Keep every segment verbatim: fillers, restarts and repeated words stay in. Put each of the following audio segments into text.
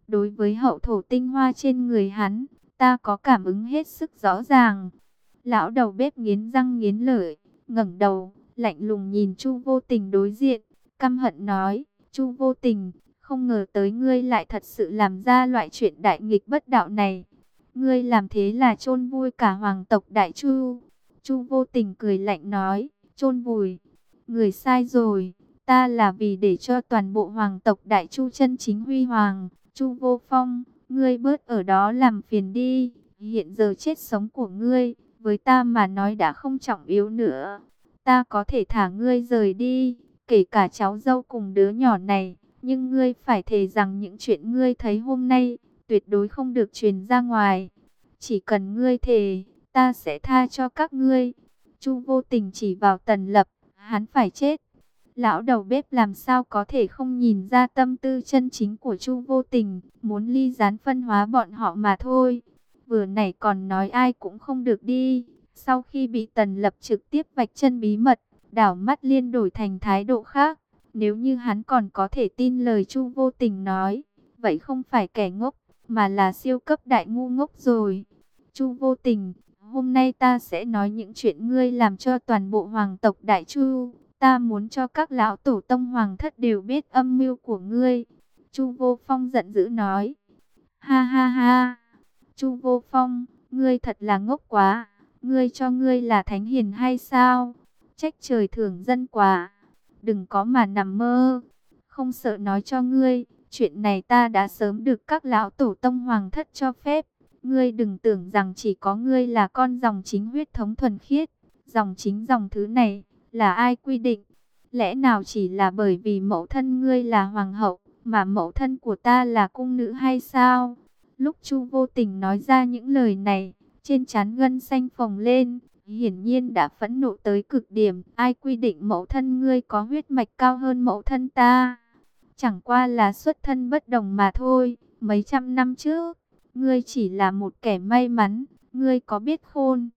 Đối với hậu thổ tinh hoa trên người hắn, ta có cảm ứng hết sức rõ ràng. Lão đầu bếp nghiến răng nghiến lợi, ngẩng đầu, lạnh lùng nhìn Chu Vô Tình đối diện, căm hận nói: Chu Vô Tình, không ngờ tới ngươi lại thật sự làm ra loại chuyện đại nghịch bất đạo này. Ngươi làm thế là chôn vùi cả hoàng tộc Đại Chu. Chu Vô Tình cười lạnh nói: chôn vùi? Người sai rồi, ta là vì để cho toàn bộ hoàng tộc Đại Chu chân chính huy hoàng. Chu Vô Phong, ngươi bớt ở đó làm phiền đi. Hiện giờ chết sống của ngươi, với ta mà nói đã không trọng yếu nữa. Ta có thể thả ngươi rời đi, kể cả cháu dâu cùng đứa nhỏ này. Nhưng ngươi phải thề rằng những chuyện ngươi thấy hôm nay, tuyệt đối không được truyền ra ngoài. Chỉ cần ngươi thề, ta sẽ tha cho các ngươi. Chu Vô Tình chỉ vào Tần Lập, hắn phải chết. Lão đầu bếp làm sao có thể không nhìn ra tâm tư chân chính của Chu Vô Tình, muốn ly gián phân hóa bọn họ mà thôi. Vừa nãy còn nói ai cũng không được đi, sau khi bị Tần Lập trực tiếp vạch chân bí mật, đảo mắt liên đổi thành thái độ khác. Nếu như hắn còn có thể tin lời Chu Vô Tình nói, vậy không phải kẻ ngốc, mà là siêu cấp đại ngu ngốc rồi. Chu Vô Tình, hôm nay ta sẽ nói những chuyện ngươi làm cho toàn bộ hoàng tộc Đại Chu. Ta muốn cho các lão tổ tông hoàng thất đều biết âm mưu của ngươi. Chu Vô Phong giận dữ nói. Ha ha ha. Chu Vô Phong, ngươi thật là ngốc quá. Ngươi cho ngươi là thánh hiền hay sao? Trách trời thưởng dân quá. Đừng có mà nằm mơ. Không sợ nói cho ngươi, chuyện này ta đã sớm được các lão tổ tông hoàng thất cho phép. Ngươi đừng tưởng rằng chỉ có ngươi là con dòng chính huyết thống thuần khiết. Dòng chính dòng thứ này là ai quy định? Lẽ nào chỉ là bởi vì mẫu thân ngươi là hoàng hậu, mà mẫu thân của ta là cung nữ hay sao? Lúc Chu Vô Tình nói ra những lời này, trên trán gân xanh phồng lên, hiển nhiên đã phẫn nộ tới cực điểm. Ai quy định mẫu thân ngươi có huyết mạch cao hơn mẫu thân ta? Chẳng qua là xuất thân bất đồng mà thôi. Mấy trăm năm trước, ngươi chỉ là một kẻ may mắn, ngươi có biết khôn?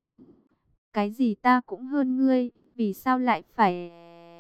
Cái gì ta cũng hơn ngươi, vì sao lại phải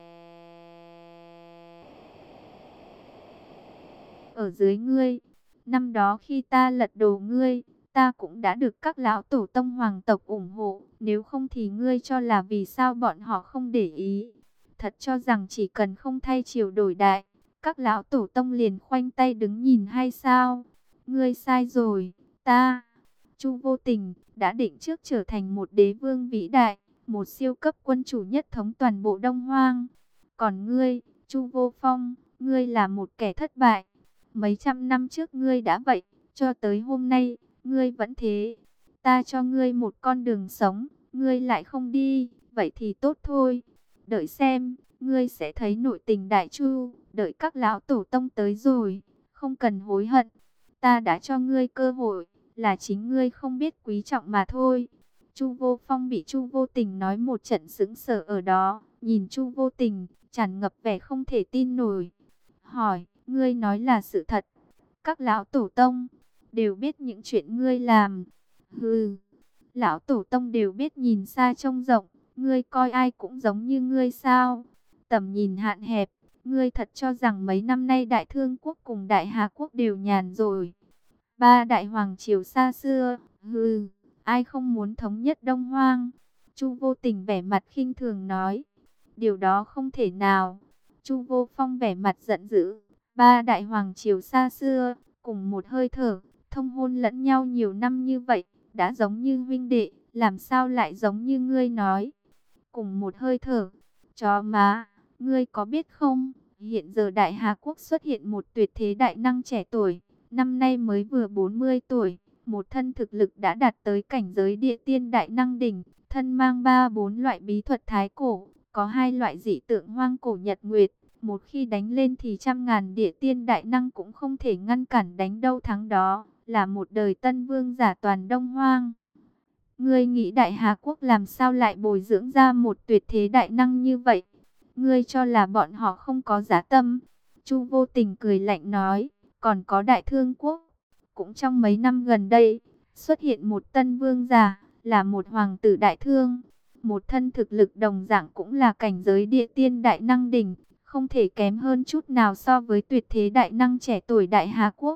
ở dưới ngươi? Năm đó khi ta lật đổ ngươi, ta cũng đã được các lão tổ tông hoàng tộc ủng hộ. Nếu không thì ngươi cho là vì sao bọn họ không để ý? Thật cho rằng chỉ cần không thay triều đổi đại, các lão tổ tông liền khoanh tay đứng nhìn hay sao? Ngươi sai rồi, ta, Chu Vô Tình, đã định trước trở thành một đế vương vĩ đại, một siêu cấp quân chủ nhất thống toàn bộ Đông Hoang. Còn ngươi, Chu Vô Phong, ngươi là một kẻ thất bại. Mấy trăm năm trước ngươi đã vậy, cho tới hôm nay, ngươi vẫn thế. Ta cho ngươi một con đường sống, ngươi lại không đi, vậy thì tốt thôi. Đợi xem, ngươi sẽ thấy nội tình Đại Chu, đợi các lão tổ tông tới rồi, không cần hối hận. Ta đã cho ngươi cơ hội, là chính ngươi không biết quý trọng mà thôi. Chu Vô Phong bị Chu Vô Tình nói một trận sững sờ ở đó, nhìn Chu Vô Tình, tràn ngập vẻ không thể tin nổi. Hỏi, ngươi nói là sự thật? Các lão tổ tông đều biết những chuyện ngươi làm? Hừ, lão tổ tông đều biết nhìn xa trông rộng, ngươi coi ai cũng giống như ngươi sao? Tầm nhìn hạn hẹp, ngươi thật cho rằng mấy năm nay Đại Thương quốc cùng Đại Hà quốc đều nhàn rồi? Ba đại hoàng triều xa xưa, hừ, ai không muốn thống nhất Đông Hoang? Chu Vô Tình vẻ mặt khinh thường nói, điều đó không thể nào. Chu Vô Phong vẻ mặt giận dữ, ba đại hoàng triều xa xưa, cùng một hơi thở, thông hôn lẫn nhau nhiều năm như vậy, đã giống như huynh đệ, làm sao lại giống như ngươi nói? Cùng một hơi thở, chó má, ngươi có biết không, hiện giờ Đại Hà quốc xuất hiện một tuyệt thế đại năng trẻ tuổi, năm nay mới vừa bốn mươi tuổi, một thân thực lực đã đạt tới cảnh giới địa tiên đại năng đỉnh, thân mang ba bốn loại bí thuật thái cổ, có hai loại dị tượng hoang cổ nhật nguyệt, một khi đánh lên thì trăm ngàn địa tiên đại năng cũng không thể ngăn cản, đánh đâu thắng đó, là một đời tân vương giả toàn Đông Hoang. Ngươi nghĩ Đại Hà quốc làm sao lại bồi dưỡng ra một tuyệt thế đại năng như vậy? Ngươi cho là bọn họ không có giá tâm? Chu Vô Tình cười lạnh nói, còn có Đại Thương quốc, cũng trong mấy năm gần đây, xuất hiện một tân vương giả, là một hoàng tử Đại Thương. Một thân thực lực đồng dạng cũng là cảnh giới địa tiên đại năng đỉnh, không thể kém hơn chút nào so với tuyệt thế đại năng trẻ tuổi Đại Hà quốc.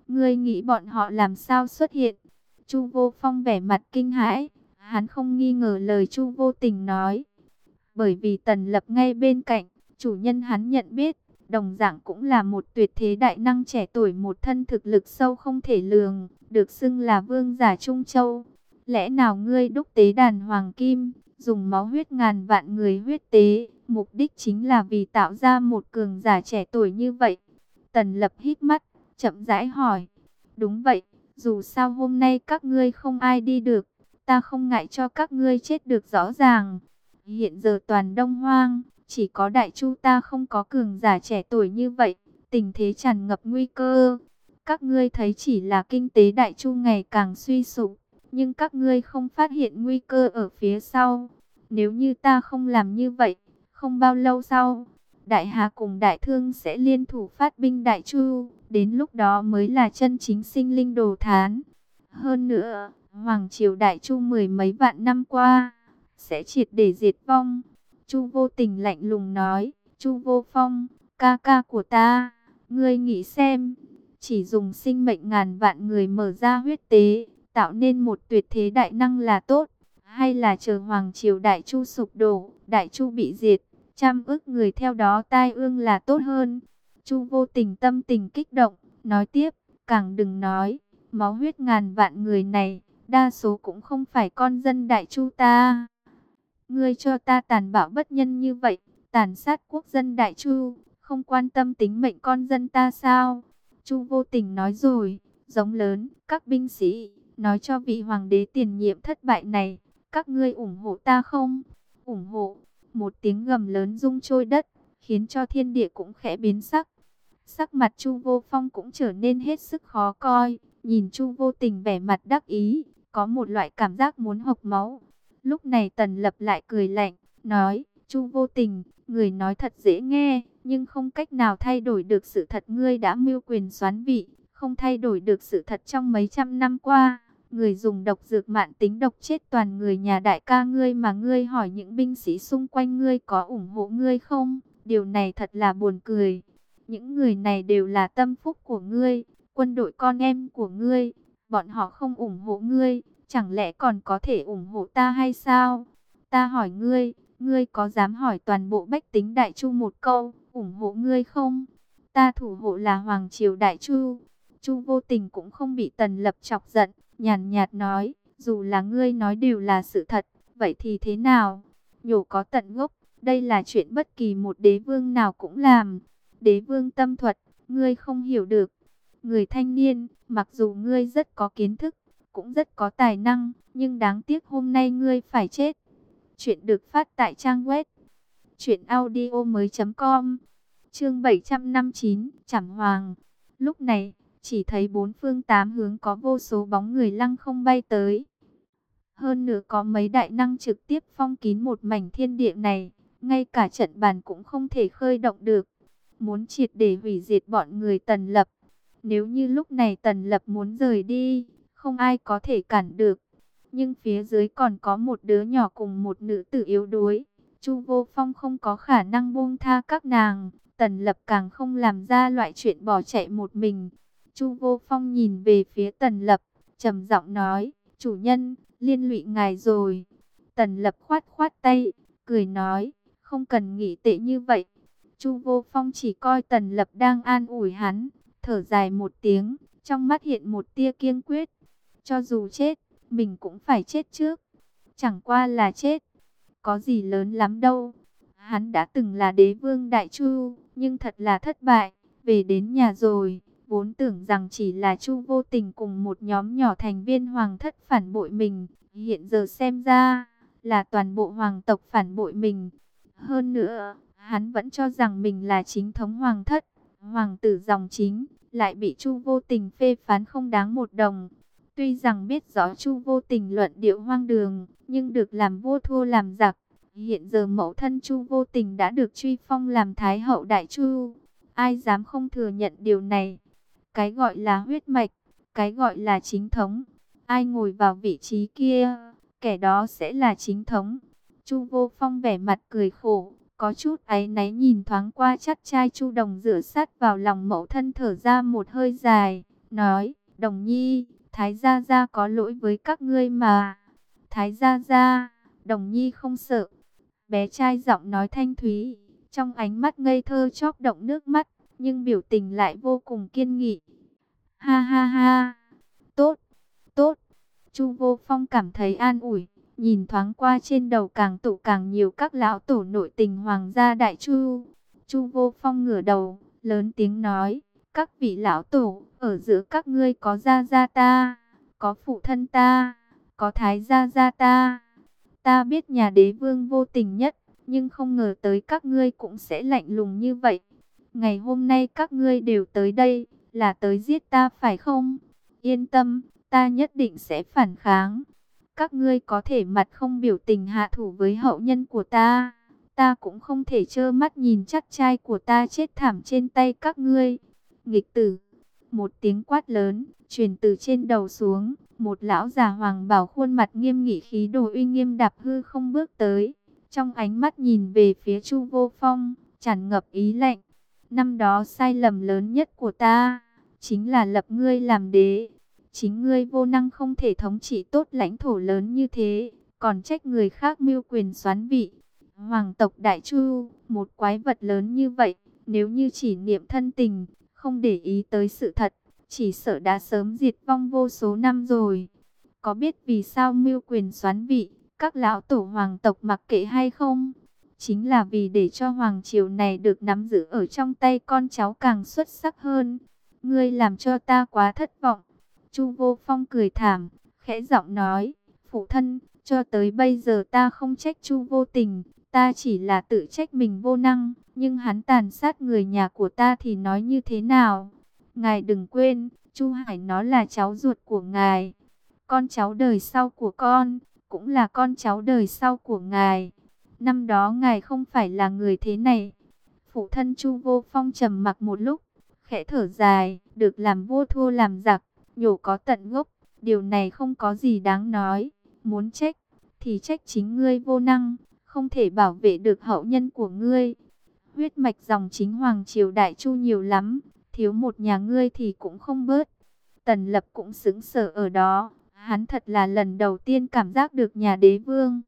Ngươi nghĩ bọn họ làm sao xuất hiện? Chu Vô Phong vẻ mặt kinh hãi, hắn không nghi ngờ lời Chu Vô Tình nói. Bởi vì Tần Lập ngay bên cạnh, chủ nhân hắn nhận biết, đồng dạng cũng là một tuyệt thế đại năng trẻ tuổi, một thân thực lực sâu không thể lường, được xưng là vương giả Trung Châu. Lẽ nào ngươi đúc tế đàn hoàng kim, dùng máu huyết ngàn vạn người huyết tế, mục đích chính là vì tạo ra một cường giả trẻ tuổi như vậy? Tần Lập hít mắt, chậm rãi hỏi. Đúng vậy, dù sao hôm nay các ngươi không ai đi được, ta không ngại cho các ngươi chết được rõ ràng. Hiện giờ toàn Đông Hoang, chỉ có Đại Chu ta không có cường giả trẻ tuổi như vậy, tình thế tràn ngập nguy cơ. Các ngươi thấy chỉ là kinh tế Đại Chu ngày càng suy sụp, nhưng các ngươi không phát hiện nguy cơ ở phía sau. Nếu như ta không làm như vậy, không bao lâu sau, Đại Hà cùng Đại Thương sẽ liên thủ phát binh Đại Chu, đến lúc đó mới là chân chính sinh linh đồ thán. Hơn nữa, Hoàng triều Đại Chu mười mấy vạn năm qua sẽ triệt để diệt vong. Chu Vô Tình lạnh lùng nói. Chu Vô Phong, ca ca của ta, ngươi nghĩ xem, chỉ dùng sinh mệnh ngàn vạn người mở ra huyết tế, tạo nên một tuyệt thế đại năng là tốt, hay là chờ Hoàng triều Đại Chu sụp đổ, Đại Chu bị diệt, trăm ức người theo đó tai ương là tốt hơn? Chu Vô Tình tâm tình kích động, nói tiếp, càng đừng nói, máu huyết ngàn vạn người này, đa số cũng không phải con dân Đại Chu ta. Ngươi cho ta tàn bạo bất nhân như vậy, tàn sát quốc dân Đại Chu, không quan tâm tính mệnh con dân ta sao? Chu Vô Tình nói rồi, giống lớn, các binh sĩ, nói cho vị hoàng đế tiền nhiệm thất bại này, các ngươi ủng hộ ta không? Ủng hộ. Một tiếng gầm lớn rung trôi đất, khiến cho thiên địa cũng khẽ biến sắc. Sắc mặt Chu Vô Phong cũng trở nên hết sức khó coi, nhìn Chu Vô Tình vẻ mặt đắc ý, có một loại cảm giác muốn hộc máu. Lúc này Tần Lập lại cười lạnh, nói, Chu Vô Tình, người nói thật dễ nghe, nhưng không cách nào thay đổi được sự thật. Ngươi đã mưu quyền soán vị, không thay đổi được sự thật trong mấy trăm năm qua. Người dùng độc dược mạn tính độc chết toàn người nhà đại ca ngươi, mà ngươi hỏi những binh sĩ xung quanh ngươi có ủng hộ ngươi không? Điều này thật là buồn cười. Những người này đều là tâm phúc của ngươi, quân đội con em của ngươi, bọn họ không ủng hộ ngươi, chẳng lẽ còn có thể ủng hộ ta hay sao? Ta hỏi ngươi, ngươi có dám hỏi toàn bộ bách tính Đại Chu một câu, ủng hộ ngươi không? Ta thủ hộ là Hoàng triều Đại Chu. Chu Vô Tình cũng không bị Tần Lập chọc giận, nhàn nhạt nói, dù là ngươi nói đều là sự thật, vậy thì thế nào? Nhổ có tận gốc, đây là chuyện bất kỳ một đế vương nào cũng làm. Đế vương tâm thuật, ngươi không hiểu được. Người thanh niên, mặc dù ngươi rất có kiến thức, cũng rất có tài năng, nhưng đáng tiếc hôm nay ngươi phải chết. Chuyện được phát tại trang web truyện audio mới chấm com. Chương bảy trăm năm mươi chín, Trảm Hoàng. Lúc này, chỉ thấy bốn phương tám hướng có vô số bóng người lăng không bay tới. Hơn nữa có mấy đại năng trực tiếp phong kín một mảnh thiên địa này, ngay cả trận bàn cũng không thể khơi động được. Muốn triệt để hủy diệt bọn người Tần Lập. Nếu như lúc này Tần Lập muốn rời đi, không ai có thể cản được. Nhưng phía dưới còn có một đứa nhỏ cùng một nữ tử yếu đuối. Chu Vô Phong không có khả năng buông tha các nàng. Tần Lập càng không làm ra loại chuyện bỏ chạy một mình. Chu Vô Phong nhìn về phía Tần Lập, trầm giọng nói, chủ nhân, liên lụy ngài rồi. Tần Lập khoát khoát tay, cười nói, không cần nghĩ tệ như vậy. Chu Vô Phong chỉ coi Tần Lập đang an ủi hắn, thở dài một tiếng, trong mắt hiện một tia kiên quyết. Cho dù chết, mình cũng phải chết trước. Chẳng qua là chết, có gì lớn lắm đâu. Hắn đã từng là đế vương Đại Chu, nhưng thật là thất bại. Về đến nhà rồi, vốn tưởng rằng chỉ là Chu Vô Tình cùng một nhóm nhỏ thành viên hoàng thất phản bội mình. Hiện giờ xem ra, là toàn bộ hoàng tộc phản bội mình. Hơn nữa, hắn vẫn cho rằng mình là chính thống hoàng thất, hoàng tử dòng chính, lại bị Chu Vô Tình phê phán không đáng một đồng. Tuy rằng biết rõ Chu Vô Tình luận điệu hoang đường, nhưng được làm vua thua làm giặc. Hiện giờ mẫu thân Chu Vô Tình đã được truy phong làm Thái hậu Đại Chu. Ai dám không thừa nhận điều này? Cái gọi là huyết mạch, cái gọi là chính thống. Ai ngồi vào vị trí kia, kẻ đó sẽ là chính thống. Chu Vô Phong vẻ mặt cười khổ, có chút áy náy nhìn thoáng qua chắc trai Chu Đồng rửa sát vào lòng mẫu thân, thở ra một hơi dài, nói, Đồng Nhi, Thái Gia Gia có lỗi với các ngươi mà. Thái Gia Gia, Đồng Nhi không sợ. Bé trai giọng nói thanh thúy, trong ánh mắt ngây thơ chớp động nước mắt, nhưng biểu tình lại vô cùng kiên nghị. Ha ha ha, tốt, tốt. Chu Vô Phong cảm thấy an ủi, nhìn thoáng qua trên đầu càng tụ càng nhiều các lão tổ nội tình hoàng gia đại chu. Chu Vô Phong ngửa đầu, lớn tiếng nói, các vị lão tổ, ở giữa các ngươi có gia gia ta, có phụ thân ta, có thái gia gia ta. Ta biết nhà đế vương vô tình nhất, nhưng không ngờ tới các ngươi cũng sẽ lạnh lùng như vậy. Ngày hôm nay các ngươi đều tới đây, là tới giết ta phải không? Yên tâm, ta nhất định sẽ phản kháng. Các ngươi có thể mặt không biểu tình hạ thủ với hậu nhân của ta. Ta cũng không thể trơ mắt nhìn chắc trai của ta chết thảm trên tay các ngươi. Nghịch tử! Một tiếng quát lớn, truyền từ trên đầu xuống. Một lão già hoàng bảo khuôn mặt nghiêm nghị khí đồ uy nghiêm đạp hư không bước tới. Trong ánh mắt nhìn về phía Chu Vô Phong, tràn ngập ý lạnh. Năm đó sai lầm lớn nhất của ta, chính là lập ngươi làm đế. Chính ngươi vô năng không thể thống trị tốt lãnh thổ lớn như thế, còn trách người khác mưu quyền soán vị. Hoàng tộc Đại Chu, một quái vật lớn như vậy, nếu như chỉ niệm thân tình, không để ý tới sự thật, chỉ sợ đã sớm diệt vong vô số năm rồi. Có biết vì sao mưu quyền soán vị, các lão tổ hoàng tộc mặc kệ hay không? Chính là vì để cho hoàng triều này được nắm giữ ở trong tay con cháu càng xuất sắc hơn. Ngươi làm cho ta quá thất vọng. Chu Vô Phong cười thảm, khẽ giọng nói, phụ thân, cho tới bây giờ ta không trách Chu Vô Tình, ta chỉ là tự trách mình vô năng, nhưng hắn tàn sát người nhà của ta thì nói như thế nào? Ngài đừng quên, Chu Hải nó là cháu ruột của ngài, con cháu đời sau của con, cũng là con cháu đời sau của ngài. Năm đó ngài không phải là người thế này. Phụ thân Chu Vô Phong trầm mặc một lúc, khẽ thở dài, được làm vua thua làm giặc, nhổ có tận gốc, điều này không có gì đáng nói. Muốn trách, thì trách chính ngươi vô năng, không thể bảo vệ được hậu nhân của ngươi. Huyết mạch dòng chính Hoàng Triều Đại Chu nhiều lắm, thiếu một nhà ngươi thì cũng không bớt. Tần Lập cũng sững sờ ở đó, hắn thật là lần đầu tiên cảm giác được nhà đế vương.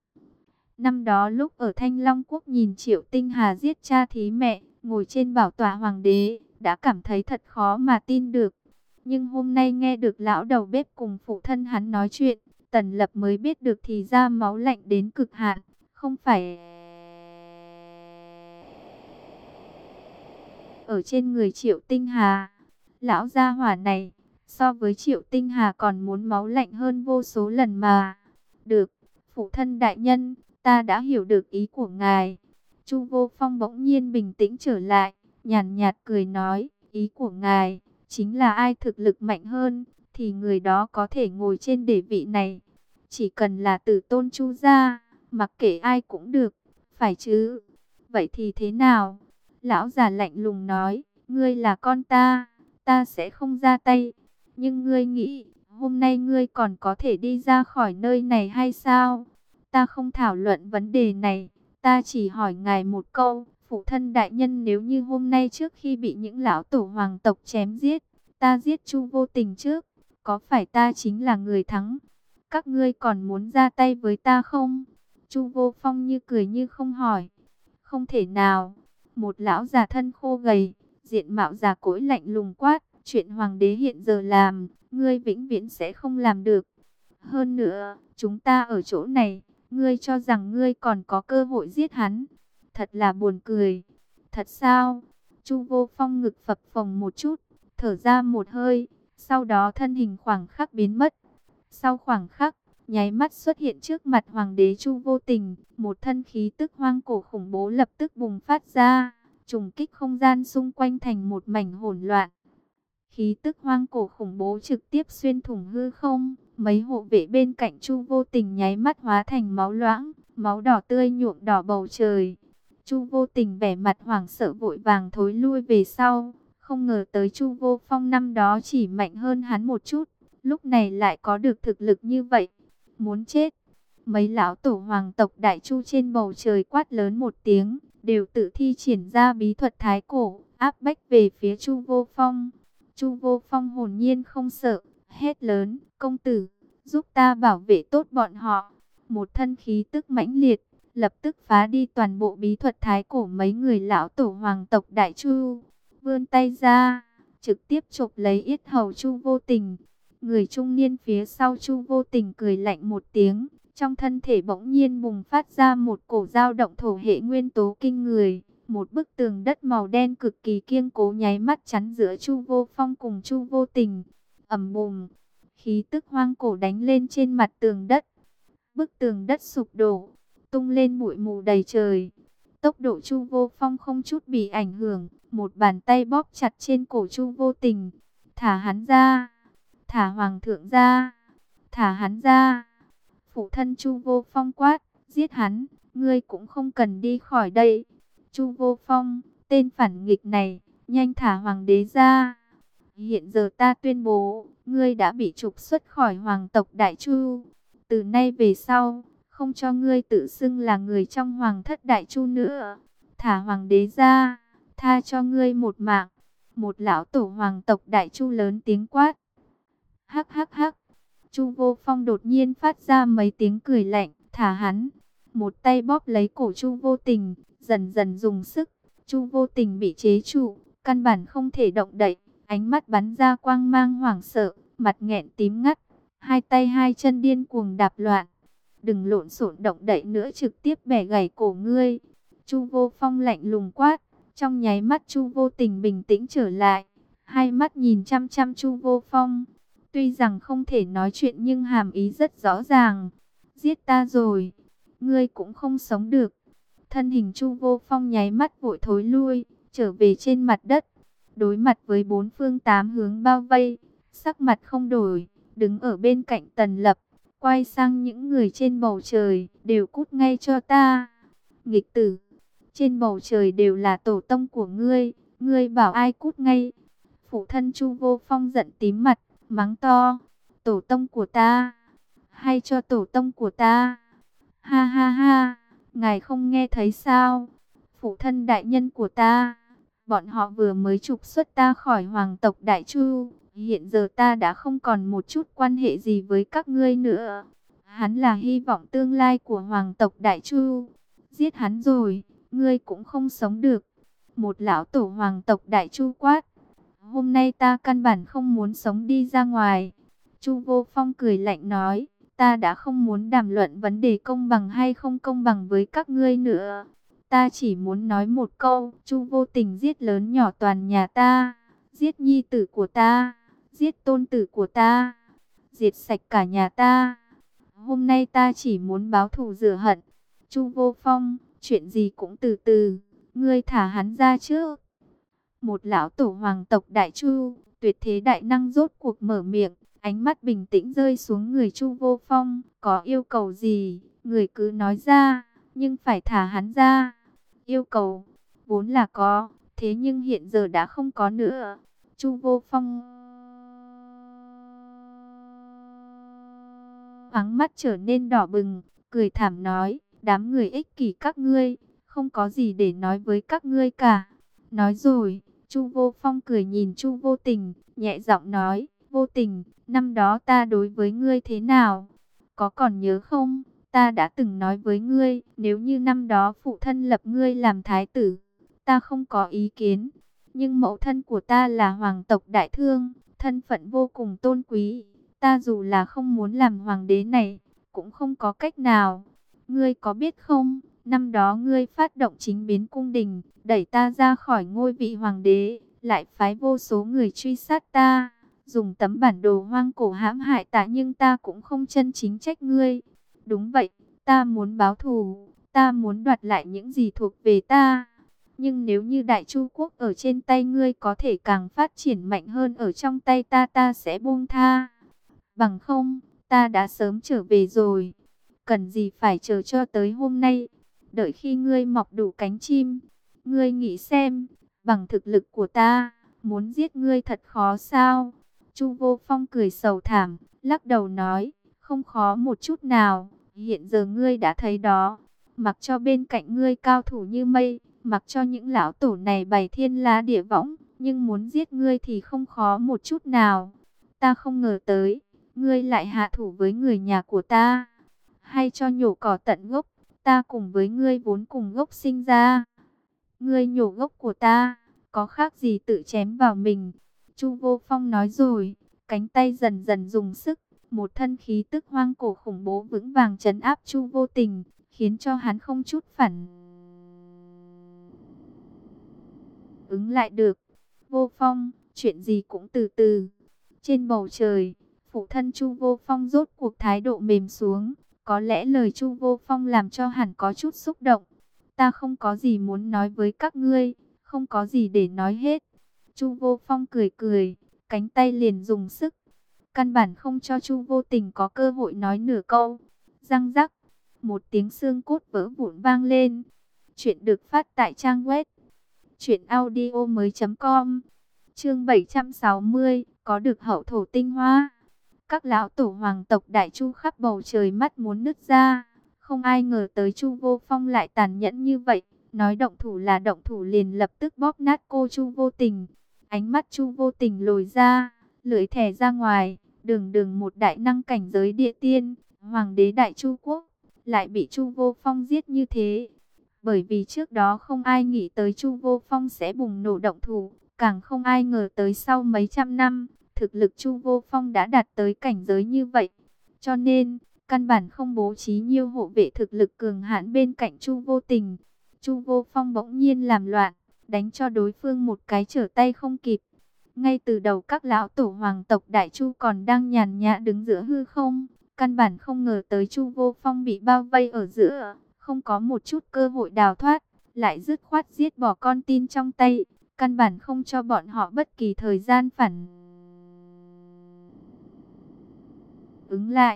Năm đó lúc ở Thanh Long Quốc nhìn Triệu Tinh Hà giết cha thí mẹ, ngồi trên bảo tọa hoàng đế, đã cảm thấy thật khó mà tin được. Nhưng hôm nay nghe được lão đầu bếp cùng phụ thân hắn nói chuyện, Tần Lập mới biết được thì ra máu lạnh đến cực hạn, không phải ở trên người Triệu Tinh Hà. Lão gia hỏa này, so với Triệu Tinh Hà còn muốn máu lạnh hơn vô số lần mà. Được, phụ thân đại nhân, ta đã hiểu được ý của ngài. Chu Vô Phong bỗng nhiên bình tĩnh trở lại, nhàn nhạt cười nói, ý của ngài chính là ai thực lực mạnh hơn, thì người đó có thể ngồi trên đề vị này. Chỉ cần là tử tôn Chu gia, mặc kệ ai cũng được, phải chứ? Vậy thì thế nào? Lão già lạnh lùng nói, ngươi là con ta, ta sẽ không ra tay. Nhưng ngươi nghĩ, hôm nay ngươi còn có thể đi ra khỏi nơi này hay sao? Ta không thảo luận vấn đề này, ta chỉ hỏi ngài một câu, phụ thân đại nhân, nếu như hôm nay trước khi bị những lão tổ hoàng tộc chém giết, ta giết Chu Vô Tình trước, có phải ta chính là người thắng? Các ngươi còn muốn ra tay với ta không? Chu Vô Phong như cười như không hỏi. Không thể nào. Một lão già thân khô gầy, diện mạo già cỗi lạnh lùng quát, chuyện hoàng đế hiện giờ làm, ngươi vĩnh viễn sẽ không làm được. Hơn nữa, chúng ta ở chỗ này, ngươi cho rằng ngươi còn có cơ hội giết hắn. Thật là buồn cười. Thật sao? Chu Vô Phong ngực phập phồng một chút, thở ra một hơi, sau đó thân hình khoảng khắc biến mất. Sau khoảng khắc, nháy mắt xuất hiện trước mặt hoàng đế Chu Vô Tình, một thân khí tức hoang cổ khủng bố lập tức bùng phát ra, trùng kích không gian xung quanh thành một mảnh hỗn loạn. Khí tức hoang cổ khủng bố trực tiếp xuyên thủng hư không, mấy hộ vệ bên cạnh Chu Vô Tình nháy mắt hóa thành máu loãng, máu đỏ tươi nhuộm đỏ bầu trời. Chu Vô Tình vẻ mặt hoảng sợ vội vàng thối lui về sau, không ngờ tới Chu Vô Phong năm đó chỉ mạnh hơn hắn một chút, lúc này lại có được thực lực như vậy. Muốn chết. Mấy lão tổ hoàng tộc Đại Chu trên bầu trời quát lớn một tiếng, đều tự thi triển ra bí thuật thái cổ, áp bách về phía Chu Vô Phong. Chu Vô Phong hồn nhiên không sợ, hét lớn, công tử, giúp ta bảo vệ tốt bọn họ. Một thân khí tức mãnh liệt, lập tức phá đi toàn bộ bí thuật thái cổ mấy người lão tổ hoàng tộc Đại Chu. Vươn tay ra, trực tiếp chộp lấy yết hầu Chu Vô Tình. Người trung niên phía sau Chu Vô Tình cười lạnh một tiếng, trong thân thể bỗng nhiên bùng phát ra một cổ dao động thổ hệ nguyên tố kinh người. Một bức tường đất màu đen cực kỳ kiên cố nháy mắt chắn giữa Chu Vô Phong cùng Chu Vô Tình. Ầm bùm, khí tức hoang cổ đánh lên trên mặt tường đất. Bức tường đất sụp đổ, tung lên bụi mù đầy trời. Tốc độ Chu Vô Phong không chút bị ảnh hưởng, một bàn tay bóp chặt trên cổ Chu Vô Tình. Thả hắn ra, thả hoàng thượng ra, thả hắn ra. Phụ thân Chu Vô Phong quát, giết hắn, ngươi cũng không cần đi khỏi đây. Chu Vô Phong, tên phản nghịch này, nhanh thả hoàng đế ra. Hiện giờ ta tuyên bố, ngươi đã bị trục xuất khỏi hoàng tộc Đại Chu. Từ nay về sau, không cho ngươi tự xưng là người trong hoàng thất Đại Chu nữa. Thả hoàng đế ra, tha cho ngươi một mạng. Một lão tổ hoàng tộc Đại Chu lớn tiếng quát. Hắc hắc hắc. Chu Vô Phong đột nhiên phát ra mấy tiếng cười lạnh, thả hắn. Một tay bóp lấy cổ Chu Vô Tình, dần dần dùng sức. Chu Vô Tình bị chế trụ, căn bản không thể động đậy, ánh mắt bắn ra quang mang hoảng sợ, mặt nghẹn tím ngắt, hai tay hai chân điên cuồng đạp loạn. Đừng lộn xộn động đậy nữa, trực tiếp bẻ gãy cổ ngươi. Chu Vô Phong lạnh lùng quát, trong nháy mắt Chu Vô Tình bình tĩnh trở lại, hai mắt nhìn chăm chăm Chu Vô Phong. Tuy rằng không thể nói chuyện nhưng hàm ý rất rõ ràng. Giết ta rồi, ngươi cũng không sống được. Thân hình Chu Vô Phong nháy mắt vội thối lui, trở về trên mặt đất. Đối mặt với bốn phương tám hướng bao vây, sắc mặt không đổi, đứng ở bên cạnh Tần Lập, quay sang những người trên bầu trời, đều cút ngay cho ta. Nghịch tử, trên bầu trời đều là tổ tông của ngươi, ngươi bảo ai cút ngay. Phụ thân Chu Vô Phong giận tím mặt, mắng to, tổ tông của ta, hay cho tổ tông của ta. Ha ha ha, ngài không nghe thấy sao? Phụ thân đại nhân của ta, bọn họ vừa mới trục xuất ta khỏi hoàng tộc Đại Chu. Hiện giờ ta đã không còn một chút quan hệ gì với các ngươi nữa. Hắn là hy vọng tương lai của hoàng tộc Đại Chu. Giết hắn rồi, ngươi cũng không sống được. Một lão tổ hoàng tộc Đại Chu quát. Hôm nay ta căn bản không muốn sống đi ra ngoài. Chu Vô Phong cười lạnh nói, ta đã không muốn đàm luận vấn đề công bằng hay không công bằng với các ngươi nữa. Ta chỉ muốn nói một câu, Chu Vô Tình giết lớn nhỏ toàn nhà ta, giết nhi tử của ta, giết tôn tử của ta, diệt sạch cả nhà ta. Hôm nay ta chỉ muốn báo thù rửa hận. Chu Vô Phong, chuyện gì cũng từ từ, ngươi thả hắn ra trước. Một lão tổ hoàng tộc Đại Chu, tuyệt thế đại năng rốt cuộc mở miệng, ánh mắt bình tĩnh rơi xuống người Chu Vô Phong. Có yêu cầu gì, người cứ nói ra, nhưng phải thả hắn ra. Yêu cầu, vốn là có, thế nhưng hiện giờ đã không có nữa. Chu Vô Phong áng mắt trở nên đỏ bừng, cười thảm nói, đám người ích kỷ các ngươi, không có gì để nói với các ngươi cả. Nói rồi, Chu Vô Phong cười nhìn Chu Vô Tình, nhẹ giọng nói, Vô Tình, năm đó ta đối với ngươi thế nào? Có còn nhớ không? Ta đã từng nói với ngươi, nếu như năm đó phụ thân lập ngươi làm thái tử, ta không có ý kiến. Nhưng mẫu thân của ta là hoàng tộc Đại Thương, thân phận vô cùng tôn quý. Ta dù là không muốn làm hoàng đế này, cũng không có cách nào. Ngươi có biết không, năm đó ngươi phát động chính biến cung đình, đẩy ta ra khỏi ngôi vị hoàng đế, lại phái vô số người truy sát ta, dùng tấm bản đồ hoang cổ hãm hại ta, nhưng ta cũng không chân chính trách ngươi. Đúng vậy, ta muốn báo thù, ta muốn đoạt lại những gì thuộc về ta. Nhưng nếu như Đại Chu quốc ở trên tay ngươi có thể càng phát triển mạnh hơn ở trong tay ta, ta sẽ buông tha. Bằng không, ta đã sớm trở về rồi. Cần gì phải chờ cho tới hôm nay, đợi khi ngươi mọc đủ cánh chim. Ngươi nghĩ xem, bằng thực lực của ta, muốn giết ngươi thật khó sao? Chu Vô Phong cười sầu thảm, lắc đầu nói, không khó một chút nào. Hiện giờ ngươi đã thấy đó, mặc cho bên cạnh ngươi cao thủ như mây, mặc cho những lão tổ này bày thiên la địa võng, nhưng muốn giết ngươi thì không khó một chút nào. Ta không ngờ tới, ngươi lại hạ thủ với người nhà của ta. Hay cho nhổ cỏ tận gốc, ta cùng với ngươi vốn cùng gốc sinh ra. Ngươi nhổ gốc của ta, có khác gì tự chém vào mình. Chu Vô Phong nói rồi, cánh tay dần dần dùng sức, một thân khí tức hoang cổ khủng bố vững vàng trấn áp Chu Vô Tình, khiến cho hắn không chút phản ứng lại được. Vô Phong, chuyện gì cũng từ từ. Trên bầu trời, phụ thân Chu Vô Phong rốt cuộc thái độ mềm xuống. Có lẽ lời Chu Vô Phong làm cho hẳn có chút xúc động. Ta không có gì muốn nói với các ngươi, không có gì để nói hết. Chu Vô Phong cười cười, cánh tay liền dùng sức. Căn bản không cho Chu Vô Tình có cơ hội nói nửa câu. Răng rắc, một tiếng xương cốt vỡ vụn vang lên. Chuyện được phát tại trang web truyện audio mới chấm com. Chương bảy trăm sáu mươi, có được hậu thổ tinh hoa. Các lão tổ hoàng tộc Đại Chu khắp bầu trời mắt muốn nứt ra. Không ai ngờ tới Chu Vô Phong lại tàn nhẫn như vậy. Nói động thủ là động thủ liền lập tức bóp nát cô Chu Vô Tình. Ánh mắt Chu Vô Tình lồi ra, lưỡi thè ra ngoài. Đường đường một đại năng cảnh giới địa tiên, hoàng đế Đại Chu Quốc, lại bị Chu Vô Phong giết như thế. Bởi vì trước đó không ai nghĩ tới Chu Vô Phong sẽ bùng nổ động thủ. Càng không ai ngờ tới sau mấy trăm năm, thực lực Chu Vô Phong đã đạt tới cảnh giới như vậy. Cho nên, căn bản không bố trí nhiều hộ vệ thực lực cường hãn bên cạnh Chu Vô Tình. Chu Vô Phong bỗng nhiên làm loạn, đánh cho đối phương một cái trở tay không kịp. Ngay từ đầu các lão tổ hoàng tộc Đại Chu còn đang nhàn nhã đứng giữa hư không. Căn bản không ngờ tới Chu Vô Phong bị bao vây ở giữa, không có một chút cơ hội đào thoát. Lại dứt khoát giết bỏ con tin trong tay, căn bản không cho bọn họ bất kỳ thời gian phản ứng lại.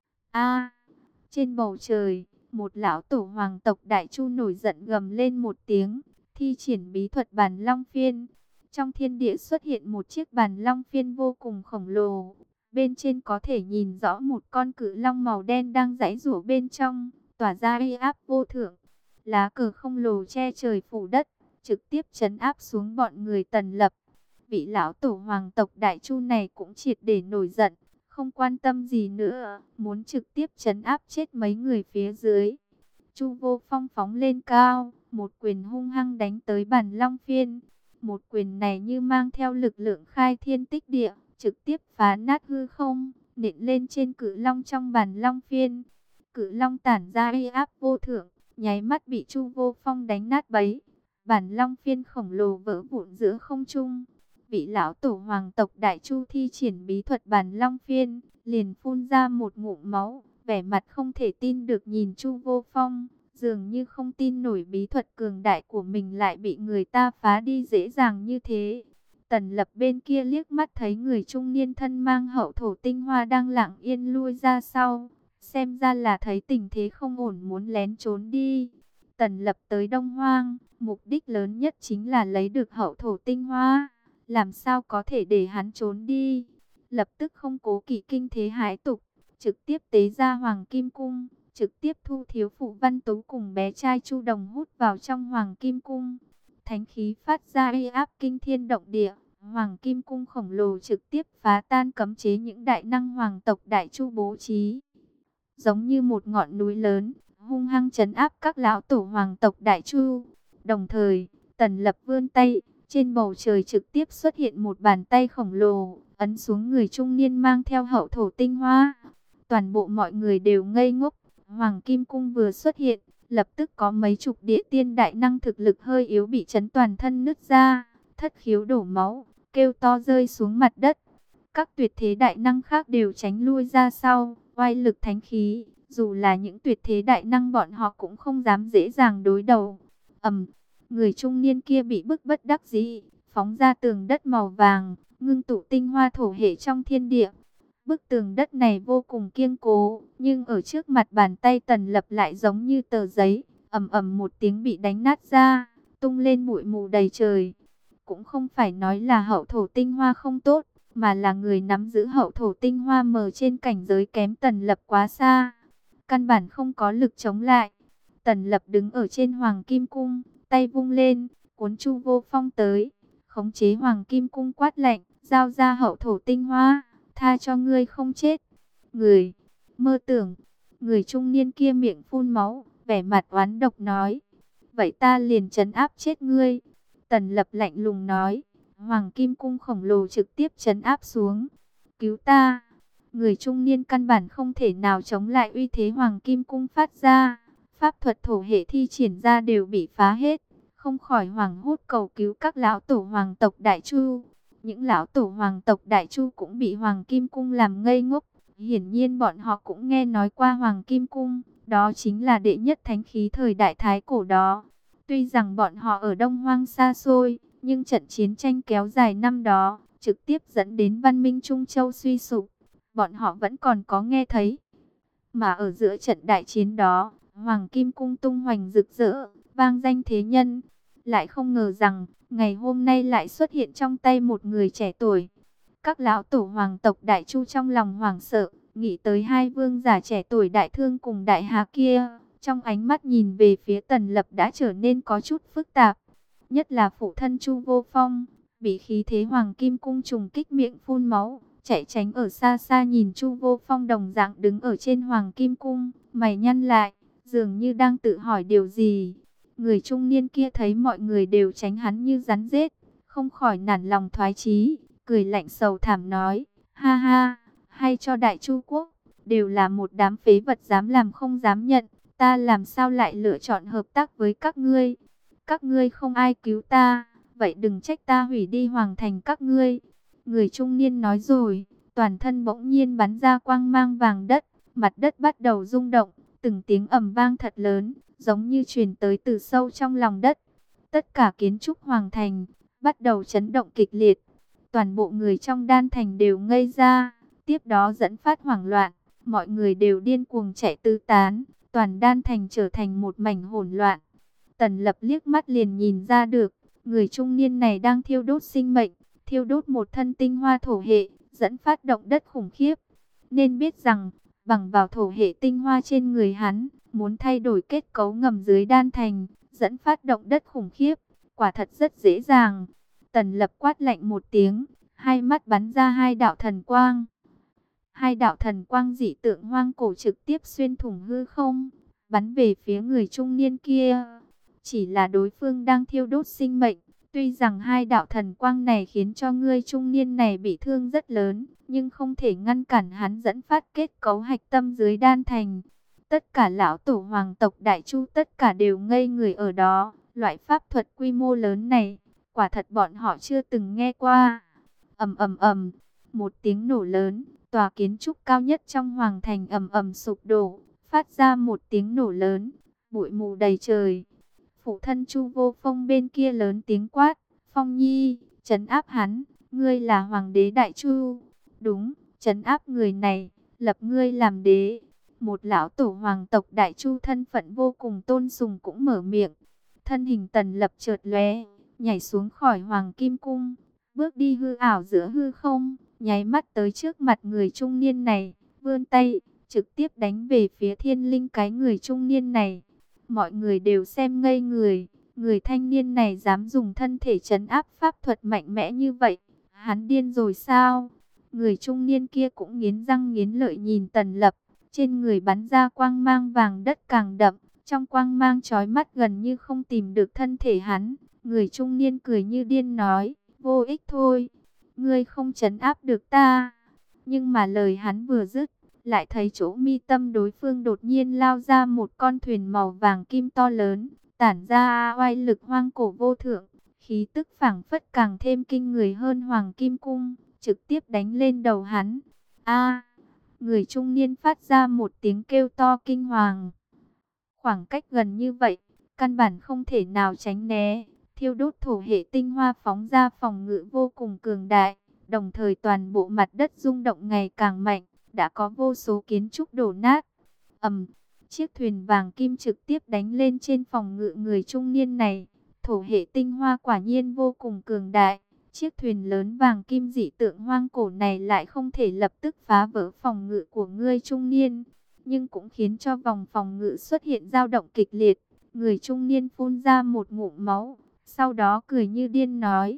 A, trên bầu trời, một lão tổ hoàng tộc Đại Chu nổi giận gầm lên một tiếng, thi triển bí thuật Bàn Long Phiên. Trong thiên địa xuất hiện một chiếc Bàn Long Phiên vô cùng khổng lồ, bên trên có thể nhìn rõ một con cự long màu đen đang giãy giụa bên trong, tỏa ra uy áp vô thượng. Lá cờ khổng lồ che trời phủ đất, trực tiếp trấn áp xuống bọn người Tần Lập. Vị lão tổ hoàng tộc Đại Chu này cũng triệt để nổi giận, không quan tâm gì nữa, muốn trực tiếp trấn áp chết mấy người phía dưới. Chu Vô Phong phóng lên cao, một quyền hung hăng đánh tới Bàn Long Phiên. Một quyền này như mang theo lực lượng khai thiên tích địa, trực tiếp phá nát hư không, nện lên trên cự long trong Bàn Long Phiên. Cự long tản ra uy áp vô thượng, nháy mắt bị Chu Vô Phong đánh nát bấy. Bàn Long Phiên khổng lồ vỡ vụn giữa không trung. Vị lão tổ hoàng tộc Đại Chu thi triển bí thuật Bàn Long Phiên, liền phun ra một ngụm máu, vẻ mặt không thể tin được nhìn Chu Vô Phong, dường như không tin nổi bí thuật cường đại của mình lại bị người ta phá đi dễ dàng như thế. Tần Lập bên kia liếc mắt thấy người trung niên thân mang hậu thổ tinh hoa đang lặng yên lui ra sau, xem ra là thấy tình thế không ổn muốn lén trốn đi. Tần Lập tới Đông Hoang, mục đích lớn nhất chính là lấy được hậu thổ tinh hoa, làm sao có thể để hắn trốn đi. Lập tức không cố kỵ kinh thế hãi tục, trực tiếp tế ra Hoàng Kim Cung, trực tiếp thu thiếu phụ Văn Tú cùng bé trai Chu Đồng hút vào trong Hoàng Kim Cung. Thánh khí phát ra uy áp kinh thiên động địa, Hoàng Kim Cung khổng lồ trực tiếp phá tan cấm chế những đại năng hoàng tộc Đại Chu bố trí. Giống như một ngọn núi lớn, hung hăng trấn áp các lão tổ hoàng tộc Đại Chu. Đồng thời, Tần Lập vươn tay, trên bầu trời trực tiếp xuất hiện một bàn tay khổng lồ, ấn xuống người trung niên mang theo hậu thổ tinh hoa. Toàn bộ mọi người đều ngây ngốc, Hoàng Kim Cung vừa xuất hiện, lập tức có mấy chục địa tiên đại năng thực lực hơi yếu bị chấn toàn thân nứt ra, thất khiếu đổ máu, kêu to rơi xuống mặt đất. Các tuyệt thế đại năng khác đều tránh lui ra sau, oai lực thánh khí, dù là những tuyệt thế đại năng bọn họ cũng không dám dễ dàng đối đầu. Ầm, người trung niên kia bị bức bất đắc dĩ, phóng ra tường đất màu vàng, ngưng tụ tinh hoa thổ hệ trong thiên địa. Bức tường đất này vô cùng kiên cố, nhưng ở trước mặt bàn tay Tần Lập lại giống như tờ giấy, ầm ầm một tiếng bị đánh nát ra, tung lên bụi mù đầy trời. Cũng không phải nói là hậu thổ tinh hoa không tốt, mà là người nắm giữ hậu thổ tinh hoa mờ trên cảnh giới kém Tần Lập quá xa, căn bản không có lực chống lại. Tần Lập đứng ở trên Hoàng Kim Cung, tay vung lên, cuốn Chu Vô Phong tới, khống chế Hoàng Kim Cung quát lạnh, giao ra hậu thổ tinh hoa, tha cho ngươi không chết. Người, mơ tưởng, người trung niên kia miệng phun máu, vẻ mặt oán độc nói, vậy ta liền trấn áp chết ngươi. Tần Lập lạnh lùng nói, Hoàng Kim Cung khổng lồ trực tiếp trấn áp xuống, cứu ta. Người trung niên căn bản không thể nào chống lại uy thế Hoàng Kim Cung phát ra, pháp thuật thổ hệ thi triển ra đều bị phá hết, không khỏi hoảng hốt cầu cứu các lão tổ hoàng tộc Đại Chu. Những lão tổ hoàng tộc Đại Chu cũng bị Hoàng Kim Cung làm ngây ngốc, hiển nhiên bọn họ cũng nghe nói qua Hoàng Kim Cung, đó chính là đệ nhất thánh khí thời đại Thái Cổ đó. Tuy rằng bọn họ ở Đông Hoang xa xôi, nhưng trận chiến tranh kéo dài năm đó, trực tiếp dẫn đến văn minh Trung Châu suy sụp, bọn họ vẫn còn có nghe thấy. Mà ở giữa trận đại chiến đó, Hoàng Kim Cung tung hoành rực rỡ, vang danh thế nhân. Lại không ngờ rằng, ngày hôm nay lại xuất hiện trong tay một người trẻ tuổi. Các lão tổ hoàng tộc Đại Chu trong lòng hoảng sợ, nghĩ tới hai vương giả trẻ tuổi Đại Thương cùng Đại Hà kia. Trong ánh mắt nhìn về phía Tần Lập đã trở nên có chút phức tạp. Nhất là phụ thân Chu Vô Phong, bị khí thế Hoàng Kim Cung trùng kích miệng phun máu, chạy tránh ở xa xa nhìn Chu Vô Phong đồng dạng đứng ở trên Hoàng Kim Cung, mày nhăn lại, dường như đang tự hỏi điều gì. Người trung niên kia thấy mọi người đều tránh hắn như rắn rết, không khỏi nản lòng thoái chí, cười lạnh sầu thảm nói, ha ha, hay cho Đại Chu Quốc, đều là một đám phế vật dám làm không dám nhận, ta làm sao lại lựa chọn hợp tác với các ngươi. Các ngươi không ai cứu ta, vậy đừng trách ta hủy đi hoàng thành các ngươi. Người trung niên nói rồi, toàn thân bỗng nhiên bắn ra quang mang vàng đất, mặt đất bắt đầu rung động, từng tiếng ầm vang thật lớn, giống như truyền tới từ sâu trong lòng đất. Tất cả kiến trúc hoàng thành bắt đầu chấn động kịch liệt, toàn bộ người trong đan thành đều ngây ra, tiếp đó dẫn phát hoảng loạn, mọi người đều điên cuồng chạy tứ tán, toàn đan thành trở thành một mảnh hỗn loạn. Tần Lập liếc mắt liền nhìn ra được, người trung niên này đang thiêu đốt sinh mệnh, thiêu đốt một thân tinh hoa thổ hệ, dẫn phát động đất khủng khiếp. Nên biết rằng, bằng vào thổ hệ tinh hoa trên người hắn, muốn thay đổi kết cấu ngầm dưới đan thành, dẫn phát động đất khủng khiếp, quả thật rất dễ dàng. Tần Lập quát lạnh một tiếng, hai mắt bắn ra hai đạo thần quang. Hai đạo thần quang dị tượng hoang cổ trực tiếp xuyên thủng hư không, bắn về phía người trung niên kia. Chỉ là đối phương đang thiêu đốt sinh mệnh, tuy rằng hai đạo thần quang này khiến cho người trung niên này bị thương rất lớn, nhưng không thể ngăn cản hắn dẫn phát kết cấu hạch tâm dưới đan thành. Tất cả lão tổ hoàng tộc Đại Chu tất cả đều ngây người ở đó, loại pháp thuật quy mô lớn này, quả thật bọn họ chưa từng nghe qua. Ầm ầm ầm, một tiếng nổ lớn, tòa kiến trúc cao nhất trong hoàng thành ầm ầm sụp đổ, phát ra một tiếng nổ lớn, bụi mù đầy trời. Phụ thân Chu Vô Phong bên kia lớn tiếng quát, Phong Nhi, trấn áp hắn, ngươi là hoàng đế Đại Chu. Đúng, trấn áp người này, lập ngươi làm đế. Một lão tổ hoàng tộc Đại Chu thân phận vô cùng tôn sùng cũng mở miệng. Thân hình Tần Lập chợt lóe, nhảy xuống khỏi Hoàng Kim Cung, bước đi hư ảo giữa hư không, nháy mắt tới trước mặt người trung niên này, vươn tay, trực tiếp đánh về phía thiên linh cái người trung niên này. Mọi người đều xem ngây người, người thanh niên này dám dùng thân thể trấn áp pháp thuật mạnh mẽ như vậy, hắn điên rồi sao? Người trung niên kia cũng nghiến răng nghiến lợi nhìn Tần Lập, trên người bắn ra quang mang vàng đất càng đậm, trong quang mang chói mắt gần như không tìm được thân thể hắn. Người trung niên cười như điên nói, vô ích thôi, ngươi không trấn áp được ta. Nhưng mà lời hắn vừa dứt, lại thấy chỗ mi tâm đối phương đột nhiên lao ra một con thuyền màu vàng kim to lớn, tản ra oai lực hoang cổ vô thượng, khí tức phảng phất càng thêm kinh người hơn Hoàng Kim Cung, trực tiếp đánh lên đầu hắn. A! Người trung niên phát ra một tiếng kêu to kinh hoàng. Khoảng cách gần như vậy, căn bản không thể nào tránh né, thiêu đốt thổ hệ tinh hoa phóng ra phòng ngự vô cùng cường đại, đồng thời toàn bộ mặt đất rung động ngày càng mạnh, đã có vô số kiến trúc đổ nát. Ầm, chiếc thuyền vàng kim trực tiếp đánh lên trên phòng ngự người trung niên này, thổ hệ tinh hoa quả nhiên vô cùng cường đại. Chiếc thuyền lớn vàng kim dị tượng hoang cổ này lại không thể lập tức phá vỡ phòng ngự của người trung niên, nhưng cũng khiến cho vòng phòng ngự xuất hiện dao động kịch liệt. Người trung niên phun ra một ngụm máu, sau đó cười như điên nói,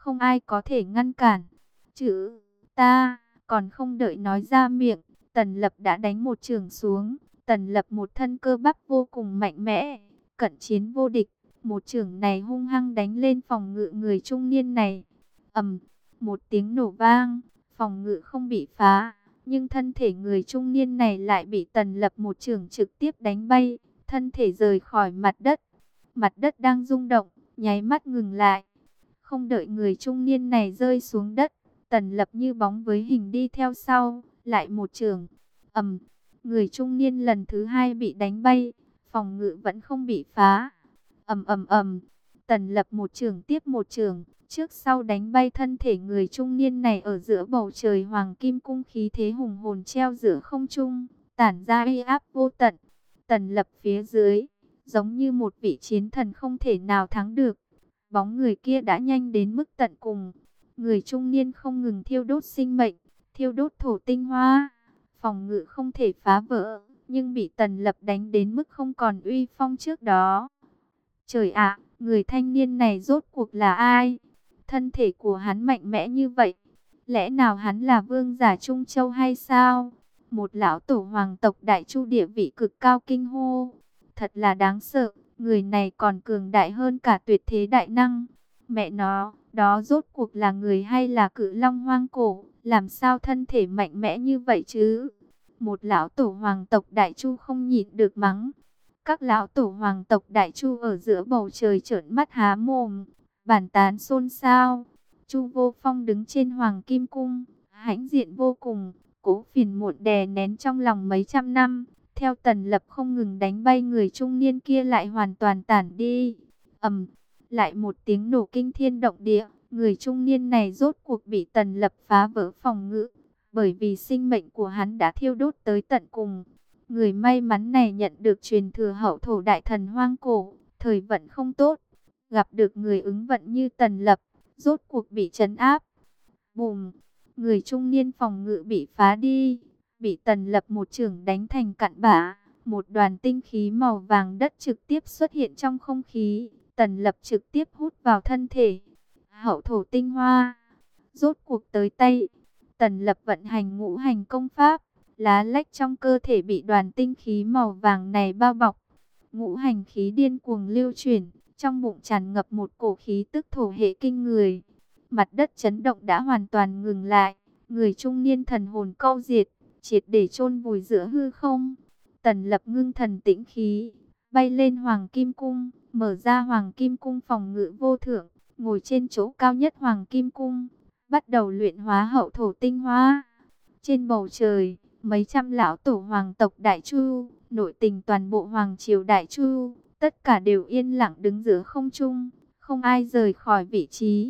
không ai có thể ngăn cản. Chữ ta còn không đợi nói ra miệng, Tần Lập đã đánh một chưởng xuống. Tần Lập một thân cơ bắp vô cùng mạnh mẽ, cận chiến vô địch. Một chưởng này hung hăng đánh lên phòng ngự người trung niên này. Ầm, một tiếng nổ vang, phòng ngự không bị phá, nhưng thân thể người trung niên này lại bị Tần Lập một chưởng trực tiếp đánh bay, thân thể rời khỏi mặt đất. Mặt đất đang rung động, nháy mắt ngừng lại. Không đợi người trung niên này rơi xuống đất, Tần Lập như bóng với hình đi theo sau, lại một chưởng. Ầm, người trung niên lần thứ hai bị đánh bay, phòng ngự vẫn không bị phá. Ầm ầm ầm, Tần Lập một chưởng tiếp một chưởng, trước sau đánh bay thân thể người trung niên này ở giữa bầu trời hoàng kim cung, khí thế hùng hồn treo giữa không trung, tản ra uy áp vô tận. Tần Lập phía dưới, giống như một vị chiến thần không thể nào thắng được. Bóng người kia đã nhanh đến mức tận cùng. Người trung niên không ngừng thiêu đốt sinh mệnh, thiêu đốt thổ tinh hoa. Phòng ngự không thể phá vỡ, nhưng bị Tần Lập đánh đến mức không còn uy phong trước đó. Trời ạ, người thanh niên này rốt cuộc là ai? Thân thể của hắn mạnh mẽ như vậy. Lẽ nào hắn là vương giả Trung Châu hay sao? Một lão tổ hoàng tộc Đại Chu địa vị cực cao kinh hô. Thật là đáng sợ, người này còn cường đại hơn cả tuyệt thế đại năng. Mẹ nó, đó rốt cuộc là người hay là cự long hoang cổ? Làm sao thân thể mạnh mẽ như vậy chứ? Một lão tổ hoàng tộc Đại Chu không nhịn được mắng. Các lão tổ hoàng tộc Đại Chu ở giữa bầu trời trợn mắt há mồm, bàn tán xôn xao. Chu Vô Phong đứng trên hoàng kim cung, hãnh diện vô cùng, cố phiền muộn đè nén trong lòng mấy trăm năm. Theo Tần Lập không ngừng đánh bay người trung niên kia lại hoàn toàn tản đi. Ầm, lại một tiếng nổ kinh thiên động địa, người trung niên này rốt cuộc bị Tần Lập phá vỡ phòng ngự, bởi vì sinh mệnh của hắn đã thiêu đốt tới tận cùng. Người may mắn này nhận được truyền thừa hậu thổ đại thần hoang cổ, thời vận không tốt, gặp được người ứng vận như Tần Lập, rốt cuộc bị trấn áp. Bùm, người trung niên phòng ngự bị phá đi, bị Tần Lập một chưởng đánh thành cặn bã. Một đoàn tinh khí màu vàng đất trực tiếp xuất hiện trong không khí, Tần Lập trực tiếp hút vào thân thể. Hậu thổ tinh hoa, rốt cuộc tới tay. Tần Lập vận hành ngũ hành công pháp, lá lách trong cơ thể bị đoàn tinh khí màu vàng này bao bọc. Ngũ hành khí điên cuồng lưu chuyển, trong bụng tràn ngập một cổ khí tức thổ hệ kinh người. Mặt đất chấn động đã hoàn toàn ngừng lại, người trung niên thần hồn câu diệt, triệt để chôn vùi giữa hư không. Tần Lập ngưng thần tĩnh khí, bay lên hoàng kim cung, mở ra hoàng kim cung phòng ngự vô thượng, ngồi trên chỗ cao nhất hoàng kim cung, bắt đầu luyện hóa hậu thổ tinh hoa. Trên bầu trời, mấy trăm lão tổ hoàng tộc Đại Chu, nội tình toàn bộ hoàng triều Đại Chu, tất cả đều yên lặng đứng giữa không trung, không ai rời khỏi vị trí.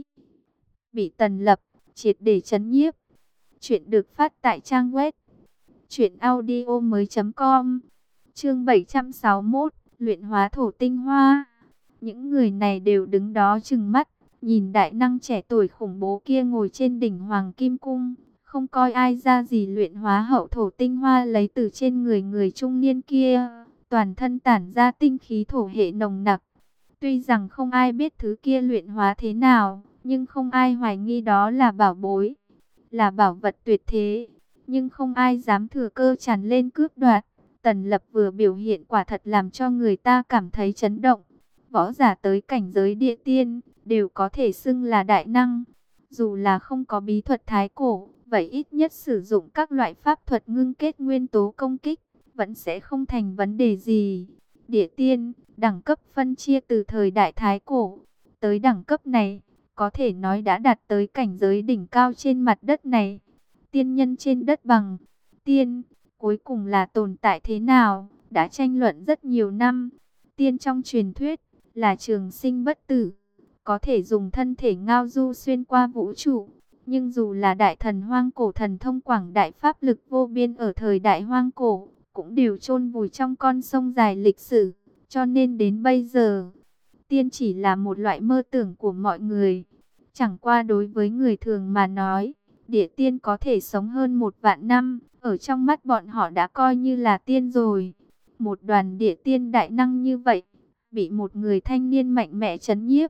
Bị Tần Lập triệt để trấn nhiếp. Chuyện được phát tại trang web truyện audio mới chấm com. Chương bảy trăm sáu mươi mốt, luyện hóa thổ tinh hoa. Những người này đều đứng đó trừng mắt, nhìn đại năng trẻ tuổi khủng bố kia ngồi trên đỉnh hoàng kim cung, không coi ai ra gì luyện hóa hậu thổ tinh hoa lấy từ trên người người trung niên kia, toàn thân tản ra tinh khí thổ hệ nồng nặc. Tuy rằng không ai biết thứ kia luyện hóa thế nào, nhưng không ai hoài nghi đó là bảo bối, là bảo vật tuyệt thế, nhưng không ai dám thừa cơ tràn lên cướp đoạt. Tần Lập vừa biểu hiện quả thật làm cho người ta cảm thấy chấn động. Võ giả tới cảnh giới địa tiên đều có thể xưng là đại năng, dù là không có bí thuật thái cổ, vậy ít nhất sử dụng các loại pháp thuật ngưng kết nguyên tố công kích, vẫn sẽ không thành vấn đề gì. Địa tiên, đẳng cấp phân chia từ thời đại thái cổ, tới đẳng cấp này, có thể nói đã đạt tới cảnh giới đỉnh cao trên mặt đất này. Tiên nhân trên đất bằng, tiên, cuối cùng là tồn tại thế nào, đã tranh luận rất nhiều năm. Tiên trong truyền thuyết, là trường sinh bất tử, có thể dùng thân thể ngao du xuyên qua vũ trụ. Nhưng dù là đại thần hoang cổ thần thông quảng đại pháp lực vô biên ở thời đại hoang cổ, cũng đều chôn vùi trong con sông dài lịch sử. Cho nên đến bây giờ, tiên chỉ là một loại mơ tưởng của mọi người. Chẳng qua đối với người thường mà nói, địa tiên có thể sống hơn một vạn năm, ở trong mắt bọn họ đã coi như là tiên rồi. Một đoàn địa tiên đại năng như vậy, bị một người thanh niên mạnh mẽ trấn nhiếp, thật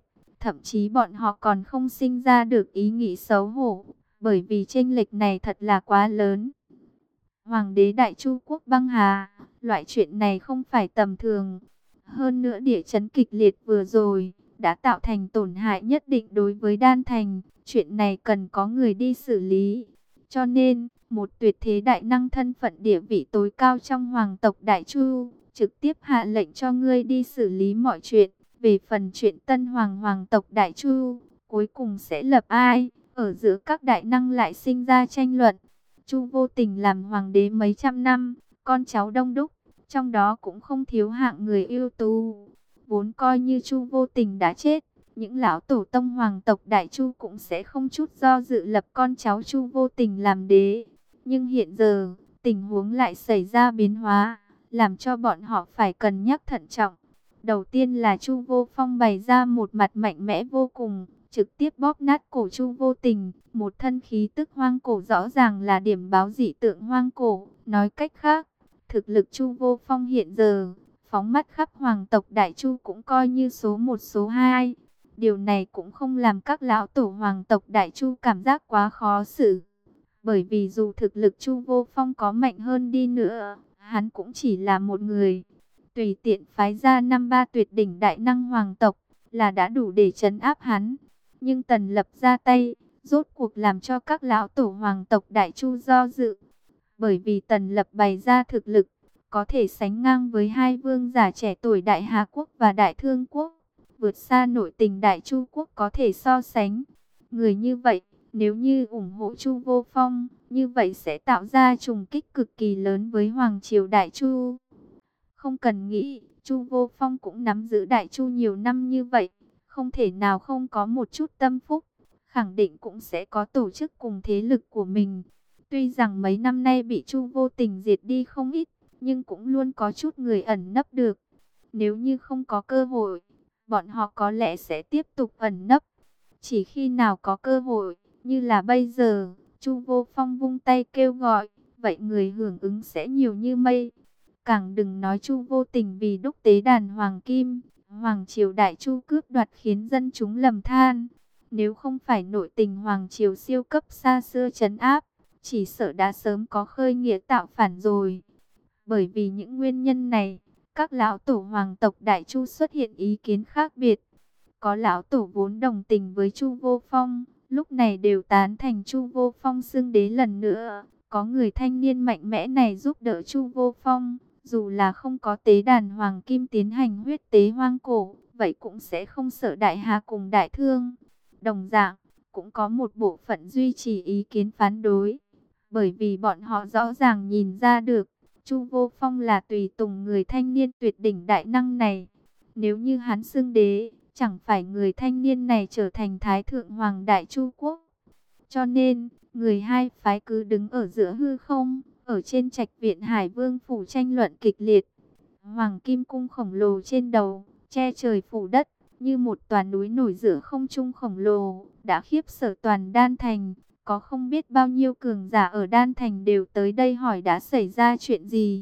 thậm chí bọn họ còn không sinh ra được ý nghĩ xấu hổ, bởi vì chênh lệch này thật là quá lớn. Hoàng đế Đại Chu quốc băng hà, loại chuyện này không phải tầm thường. Hơn nữa địa chấn kịch liệt vừa rồi, đã tạo thành tổn hại nhất định đối với Đan Thành. Chuyện này cần có người đi xử lý. Cho nên, một tuyệt thế đại năng thân phận địa vị tối cao trong hoàng tộc Đại Chu, trực tiếp hạ lệnh cho ngươi đi xử lý mọi chuyện. Về phần chuyện tân hoàng hoàng tộc Đại Chu, cuối cùng sẽ lập ai, ở giữa các đại năng lại sinh ra tranh luận. Chu Vô Tình làm hoàng đế mấy trăm năm, con cháu đông đúc, trong đó cũng không thiếu hạng người ưu tú. Vốn coi như Chu Vô Tình đã chết, những lão tổ tông hoàng tộc Đại Chu cũng sẽ không chút do dự lập con cháu Chu Vô Tình làm đế. Nhưng hiện giờ, tình huống lại xảy ra biến hóa, làm cho bọn họ phải cân nhắc thận trọng. Đầu tiên là Chu Vô Phong bày ra một mặt mạnh mẽ vô cùng, trực tiếp bóp nát cổ Chu Vô Tình, một thân khí tức hoang cổ rõ ràng là điểm báo dị tượng hoang cổ. Nói cách khác, thực lực Chu Vô Phong hiện giờ, phóng mắt khắp hoàng tộc Đại Chu cũng coi như số một số hai. Điều này cũng không làm các lão tổ hoàng tộc Đại Chu cảm giác quá khó xử. Bởi vì dù thực lực Chu Vô Phong có mạnh hơn đi nữa, hắn cũng chỉ là một người. Tùy tiện phái ra năm ba tuyệt đỉnh đại năng hoàng tộc là đã đủ để trấn áp hắn. Nhưng Tần Lập ra tay, rốt cuộc làm cho các lão tổ hoàng tộc Đại Chu do dự. Bởi vì Tần Lập bày ra thực lực, có thể sánh ngang với hai vương giả trẻ tuổi Đại Hà Quốc và Đại Thương Quốc, vượt xa nội tình Đại Chu Quốc có thể so sánh. Người như vậy, nếu như ủng hộ Chu Vô Phong, như vậy sẽ tạo ra trùng kích cực kỳ lớn với Hoàng triều Đại Chu. Không cần nghĩ, Chu Vô Phong cũng nắm giữ Đại Chu nhiều năm như vậy, không thể nào không có một chút tâm phúc, khẳng định cũng sẽ có tổ chức cùng thế lực của mình. Tuy rằng mấy năm nay bị Chu Vô Tình diệt đi không ít, nhưng cũng luôn có chút người ẩn nấp được. Nếu như không có cơ hội, bọn họ có lẽ sẽ tiếp tục ẩn nấp. Chỉ khi nào có cơ hội, như là bây giờ, Chu Vô Phong vung tay kêu gọi, vậy người hưởng ứng sẽ nhiều như mây. Càng đừng nói Chu Vô Tình vì đúc tế đàn hoàng kim, Hoàng triều Đại Chu cướp đoạt khiến dân chúng lầm than. Nếu không phải nội tình Hoàng triều siêu cấp xa xưa trấn áp, chỉ sợ đã sớm có khơi nghĩa tạo phản rồi. Bởi vì những nguyên nhân này, các lão tổ hoàng tộc Đại Chu xuất hiện ý kiến khác biệt. Có lão tổ vốn đồng tình với Chu Vô Phong, lúc này đều tán thành Chu Vô Phong xưng đế lần nữa. Có người thanh niên mạnh mẽ này giúp đỡ Chu Vô Phong, dù là không có tế đàn hoàng kim tiến hành huyết tế hoang cổ, vậy cũng sẽ không sợ Đại Hà cùng Đại Thương. Đồng dạng, cũng có một bộ phận duy trì ý kiến phán đối, bởi vì bọn họ rõ ràng nhìn ra được, Chu Vô Phong là tùy tùng người thanh niên tuyệt đỉnh đại năng này. Nếu như hắn xưng đế, chẳng phải người thanh niên này trở thành Thái Thượng Hoàng Đại Chu Quốc. Cho nên, người hai phái cứ đứng ở giữa hư không, ở trên trạch viện Hải Vương phủ tranh luận kịch liệt. Hoàng Kim Cung khổng lồ trên đầu, che trời phủ đất, như một tòa núi nổi giữa không trung khổng lồ, đã khiếp sợ toàn Đan Thành. Có không biết bao nhiêu cường giả ở Đan Thành đều tới đây hỏi đã xảy ra chuyện gì.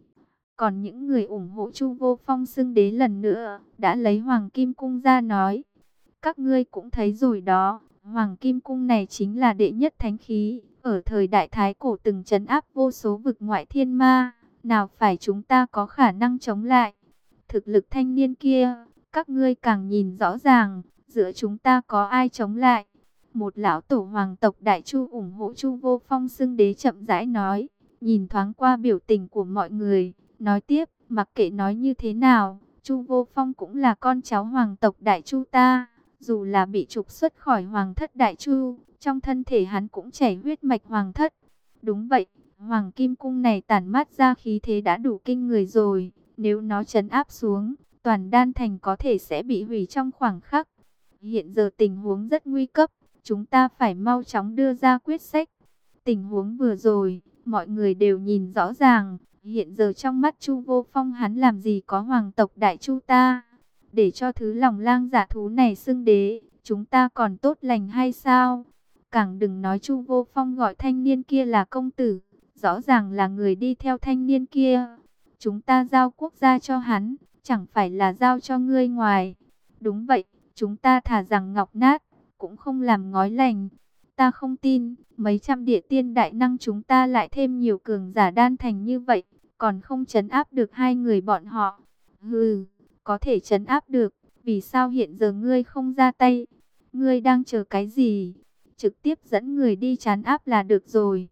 Còn những người ủng hộ Chu Vô Phong xưng đế lần nữa, đã lấy Hoàng Kim Cung ra nói. Các ngươi cũng thấy rồi đó, Hoàng Kim Cung này chính là đệ nhất thánh khí, ở thời đại Thái Cổ từng trấn áp vô số vực ngoại thiên ma, nào phải chúng ta có khả năng chống lại. Thực lực thanh niên kia, các ngươi càng nhìn rõ ràng, giữa chúng ta có ai chống lại. Một lão tổ hoàng tộc Đại Chu ủng hộ Chu Vô Phong xưng đế chậm rãi nói, nhìn thoáng qua biểu tình của mọi người, nói tiếp, mặc kệ nói như thế nào, Chu Vô Phong cũng là con cháu hoàng tộc Đại Chu ta, dù là bị trục xuất khỏi hoàng thất Đại Chu, trong thân thể hắn cũng chảy huyết mạch hoàng thất. Đúng vậy, Hoàng Kim Cung này tản mát ra khí thế đã đủ kinh người rồi, nếu nó trấn áp xuống, toàn Đan Thành có thể sẽ bị hủy trong khoảng khắc. Hiện giờ tình huống rất nguy cấp, chúng ta phải mau chóng đưa ra quyết sách. Tình huống vừa rồi, mọi người đều nhìn rõ ràng, hiện giờ trong mắt Chu Vô Phong hắn làm gì có hoàng tộc Đại Chu ta. Để cho thứ lòng lang dạ thú này xưng đế, chúng ta còn tốt lành hay sao? Càng đừng nói Chu Vô Phong gọi thanh niên kia là công tử, rõ ràng là người đi theo thanh niên kia. Chúng ta giao quốc gia cho hắn, chẳng phải là giao cho ngươi ngoài. Đúng vậy, chúng ta thà rằng ngọc nát, cũng không làm ngói lành. Ta không tin, mấy trăm địa tiên đại năng chúng ta lại thêm nhiều cường giả đan thành như vậy, còn không trấn áp được hai người bọn họ. Hừ, có thể trấn áp được, vì sao hiện giờ ngươi không ra tay? Ngươi đang chờ cái gì? Trực tiếp dẫn người đi trấn áp là được rồi.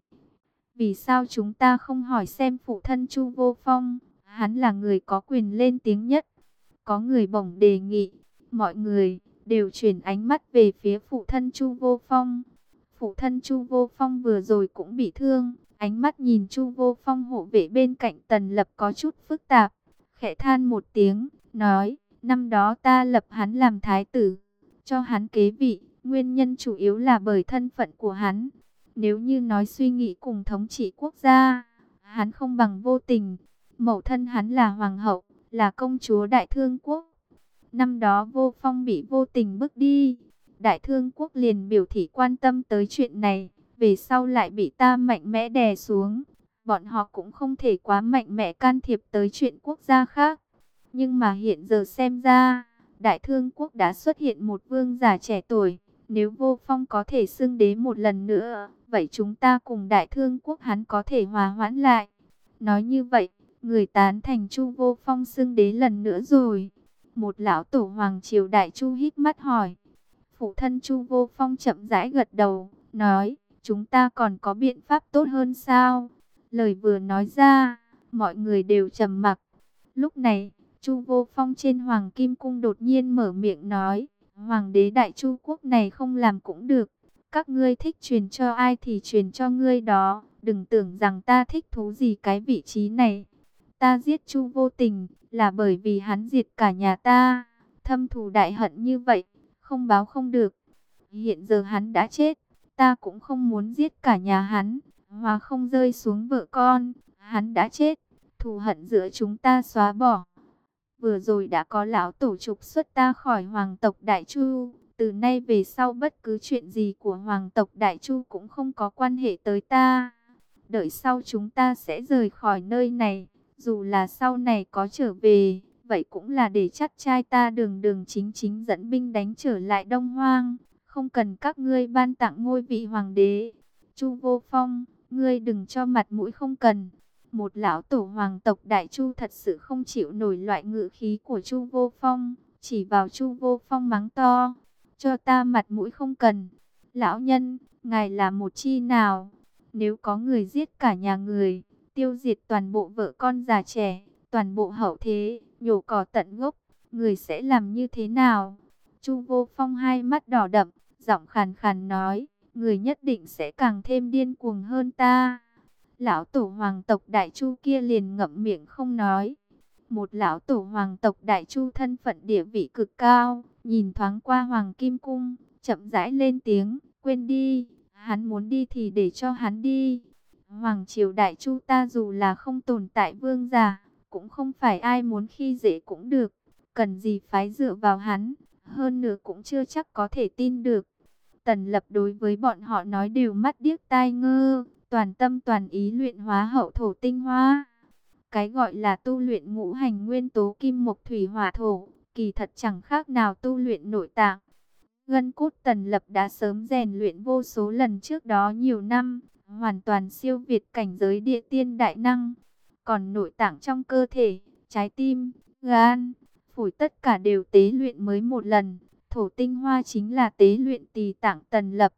Vì sao chúng ta không hỏi xem phụ thân Chu Vô Phong, hắn là người có quyền lên tiếng nhất. Có người bỗng đề nghị, mọi người đều chuyển ánh mắt về phía phụ thân Chu Vô Phong. Phụ thân Chu Vô Phong vừa rồi cũng bị thương, ánh mắt nhìn Chu Vô Phong hộ vệ bên cạnh Tần Lập có chút phức tạp, khẽ than một tiếng, nói, năm đó ta lập hắn làm thái tử, cho hắn kế vị, nguyên nhân chủ yếu là bởi thân phận của hắn. Nếu như nói suy nghĩ cùng thống trị quốc gia, hắn không bằng Vô Tình. Mẫu thân hắn là hoàng hậu, là công chúa Đại Thương Quốc. Năm đó Vô Phong bị Vô Tình bước đi, Đại Thương Quốc liền biểu thị quan tâm tới chuyện này, về sau lại bị ta mạnh mẽ đè xuống. Bọn họ cũng không thể quá mạnh mẽ can thiệp tới chuyện quốc gia khác. Nhưng mà hiện giờ xem ra, Đại Thương Quốc đã xuất hiện một vương giả trẻ tuổi. Nếu Vô Phong có thể xưng đế một lần nữa, vậy chúng ta cùng Đại Thương Quốc hắn có thể hòa hoãn lại. Nói như vậy, người tán thành Chu Vô Phong xưng đế lần nữa rồi. Một lão tổ hoàng triều Đại Chu hít mắt hỏi. Phụ thân Chu Vô Phong chậm rãi gật đầu, nói, chúng ta còn có biện pháp tốt hơn sao? Lời vừa nói ra, mọi người đều trầm mặc. Lúc này, Chu Vô Phong trên Hoàng Kim Cung đột nhiên mở miệng nói, Hoàng đế Đại Chu Quốc này không làm cũng được. Các ngươi thích truyền cho ai thì truyền cho ngươi đó. Đừng tưởng rằng ta thích thú gì cái vị trí này. Ta giết Chu Vô Tình là bởi vì hắn diệt cả nhà ta. Thâm thù đại hận như vậy, không báo không được. Hiện giờ hắn đã chết, ta cũng không muốn giết cả nhà hắn. Hòa không rơi xuống vợ con, hắn đã chết, thù hận giữa chúng ta xóa bỏ. Vừa rồi đã có lão tổ trục xuất ta khỏi hoàng tộc Đại Chu. Từ nay về sau bất cứ chuyện gì của hoàng tộc Đại Chu cũng không có quan hệ tới ta. Đợi sau chúng ta sẽ rời khỏi nơi này. Dù là sau này có trở về, vậy cũng là để chắt trai ta đường đường chính chính dẫn binh đánh trở lại Đông Hoang. Không cần các ngươi ban tặng ngôi vị hoàng đế. Chu Vô Phong, ngươi đừng cho mặt mũi không cần. Một lão tổ hoàng tộc Đại Chu thật sự không chịu nổi loại ngữ khí của Chu Vô Phong, chỉ vào Chu Vô Phong mắng to, cho ta mặt mũi không cần. Lão nhân, ngài là một chi nào? Nếu có người giết cả nhà người, tiêu diệt toàn bộ vợ con già trẻ, toàn bộ hậu thế, nhổ cỏ tận gốc, người sẽ làm như thế nào? Chu Vô Phong hai mắt đỏ đậm, giọng khàn khàn nói, người nhất định sẽ càng thêm điên cuồng hơn ta. Lão tổ hoàng tộc Đại Chu kia liền ngậm miệng không nói. Một lão tổ hoàng tộc Đại Chu thân phận địa vị cực cao, nhìn thoáng qua Hoàng Kim Cung, chậm rãi lên tiếng, quên đi, hắn muốn đi thì để cho hắn đi. Hoàng triều Đại Chu ta dù là không tồn tại vương giả, cũng không phải ai muốn khi dễ cũng được, cần gì phái dựa vào hắn, hơn nữa cũng chưa chắc có thể tin được. Tần Lập đối với bọn họ nói đều mắt điếc tai ngơ, toàn tâm toàn ý luyện hóa hậu thổ tinh hoa. Cái gọi là tu luyện ngũ hành nguyên tố kim mộc thủy hỏa thổ, kỳ thật chẳng khác nào tu luyện nội tạng. Gân cốt Tần Lập đã sớm rèn luyện vô số lần trước đó nhiều năm, hoàn toàn siêu việt cảnh giới địa tiên đại năng. Còn nội tạng trong cơ thể, trái tim, gan, phổi tất cả đều tế luyện mới một lần. Thổ tinh hoa chính là tế luyện tỳ tạng Tần Lập.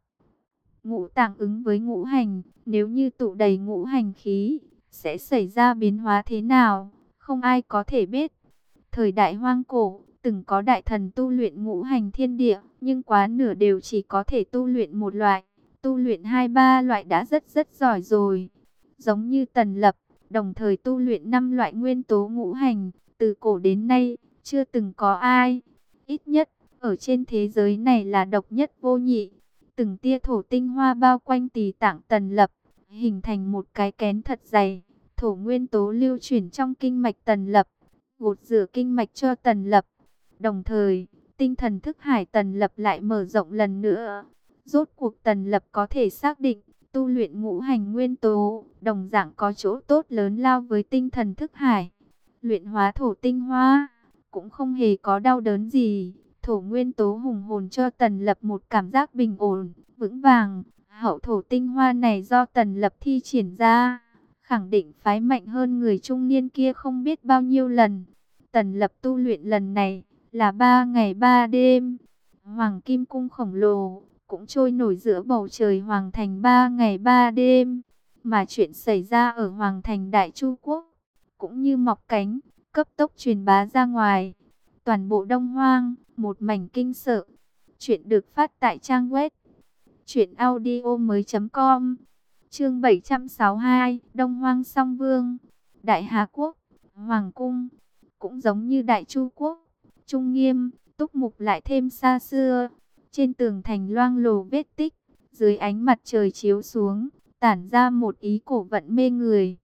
Ngũ tạng ứng với ngũ hành, nếu như tụ đầy ngũ hành khí, sẽ xảy ra biến hóa thế nào, không ai có thể biết. Thời đại hoang cổ, từng có đại thần tu luyện ngũ hành thiên địa, nhưng quá nửa đều chỉ có thể tu luyện một loại, tu luyện hai ba loại đã rất rất giỏi rồi. Giống như Tần Lập, đồng thời tu luyện năm loại nguyên tố ngũ hành, từ cổ đến nay, chưa từng có ai. Ít nhất, ở trên thế giới này là độc nhất vô nhị. Từng tia thổ tinh hoa bao quanh tỳ tạng Tần Lập, hình thành một cái kén thật dày. Thổ nguyên tố lưu chuyển trong kinh mạch Tần Lập, gột rửa kinh mạch cho Tần Lập. Đồng thời, tinh thần thức hải Tần Lập lại mở rộng lần nữa. Rốt cuộc Tần Lập có thể xác định, tu luyện ngũ hành nguyên tố, đồng dạng có chỗ tốt lớn lao với tinh thần thức hải. Luyện hóa thổ tinh hoa, cũng không hề có đau đớn gì. thổ nguyên tố hùng hồn cho Tần Lập một cảm giác bình ổn, vững vàng. Hậu thổ tinh hoa này do Tần Lập thi triển ra, khẳng định phái mạnh hơn người trung niên kia không biết bao nhiêu lần. Tần Lập tu luyện lần này là ba ngày ba đêm. Hoàng Kim Cung khổng lồ cũng trôi nổi giữa bầu trời Hoàng Thành ba ngày ba đêm. Mà chuyện xảy ra ở Hoàng Thành Đại Chu Quốc cũng như mọc cánh, cấp tốc truyền bá ra ngoài. Toàn bộ Đông Hoang, một mảnh kinh sợ. Chuyện được phát tại trang web truyện audio mới com. Chương bảy trăm sáu mươi hai, Đông Hoang Song Vương. Đại Hà Quốc, Hoàng Cung, cũng giống như Đại Chu Quốc, trung nghiêm, túc mục lại thêm xa xưa. Trên tường thành loang lổ vết tích, dưới ánh mặt trời chiếu xuống, tản ra một ý cổ vận mê người.